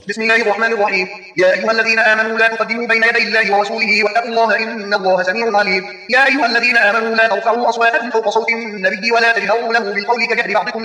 بسم الله الرحمن الرحيم. يا أيها الذين آمنوا لا تقدموا بين يدي الله ورسوله واتقوا الله إن الله سميع عليم. يا أيها الذين آمنوا لا ترفعوا أصواتكم فوق صوت النبي ولا تجهروا له بالقول كجهر بعضكم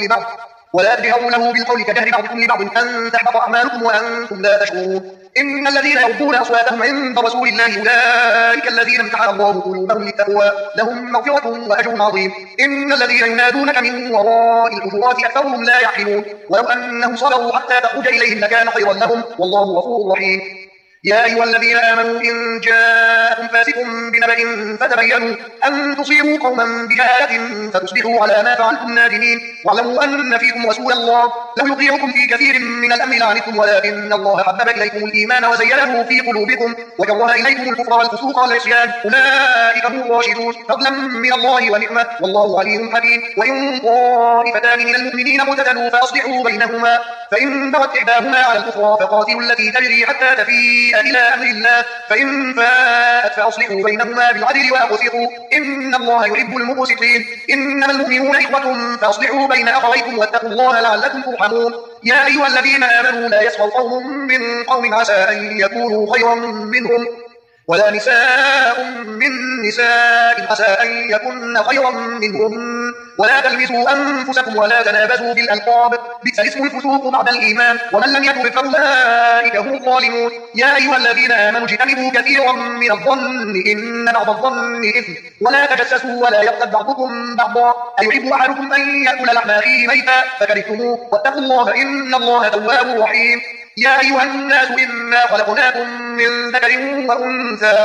لبعض أن تحبط أعمالكم وأنتم لا تشعرون. إن الذين يغضون أصواتهم عند رسول الله أولئك الذين امتحن الله قلوبهم للتقوى لهم مغفرة وأجر عظيم. إن الذين ينادونك من وراء الحجرات أكثرهم لا يعقلون ولو أنهم صبروا حتى تخرج إليهم لكان خيرا لهم والله غفور رحيم. يا أيها الذين آمنوا إن جاءكم فاسق بنبأ فتبينوا أن تصيبوا قوما بجهالة فتصبحوا على ما فعلتم نادمين. واعلموا أن فيكم رسول الله لو يطيعكم في كثير من الأمر لعنتم ولكن الله حبب إليكم الإيمان وزينه في قلوبكم وكره إليكم الكفر والفسوق والعصيان أولئك هم الراشدون فضلا من الله ونعمة والله عليم حكيم. وإن طائفتان من المؤمنين اقتتلوا فأصلحوا بينهما فإن بغت إحداهما على الأخرى فقاتلوا التي تجري حتى تفيء إلى أمر الله فإن فاءت فأصلحوا بينهما بالعدل وأقسطوا إن الله يحب المقسطين. إنما المؤمنون إخوة فأصلحوا بين أخويكم واتقوا الله لعلكم ترحمون. يا أيها الذين آمنوا لا يسخر قوم من قوم عسى أن يكونوا خيرا منهم ولا نساء من نساء عسى أن يكن خيرا منهم ولا تلمسوا أنفسكم ولا تنابزوا بالألقاب بئس الاسم الفسوق بعد الإيمان ومن لم يتب فأولئك هم الظالمون. يا أيها الذين آمنوا اجتنبوا كثيرا من الظن إن بعض الظن إثم ولا تجسسوا ولا يغتب بعضكم بعضا أيحب أحدكم أن يأكل لحم أخيه ميتا فكرهتموه واتقوا الله إن الله تواب رحيم. يا أيها الناس إنا خلقناكم من ذكر وأنثى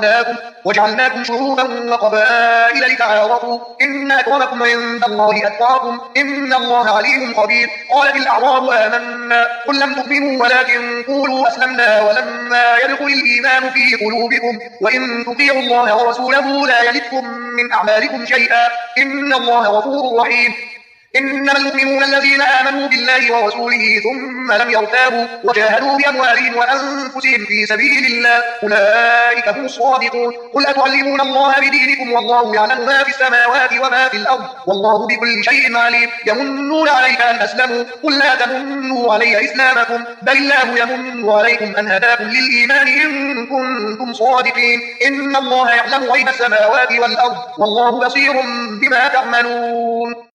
وجعلناكم شعوبا وقبائل لتعارفوا إن أكرمكم عند الله أتقاكم إن الله عليم خبير. قالت الأعراب آمنا قل لم تؤمنوا ولكن قولوا أسلمنا ولما يدخل الإيمان في قلوبكم وإن تطيعوا الله ورسوله لا يلدكم من أعمالكم شيئا إن الله غفور رحيم. إنما المؤمنون الذين آمنوا بالله ورسوله ثم لم يرتابوا وجاهدوا بأموالهم وأنفسهم في سبيل الله أولئك هم الصادقون. قل أتعلمون الله بدينكم والله يعلم ما في السماوات وما في الأرض والله بكل شيء عليم. يمنون عليك أن أسلموا قل لا تمنوا علي إسلامكم بل الله يمن عليكم أن هداكم للإيمان إن كنتم صادقين. إن الله يعلم غيب السماوات والأرض والله بصير بما تعملون.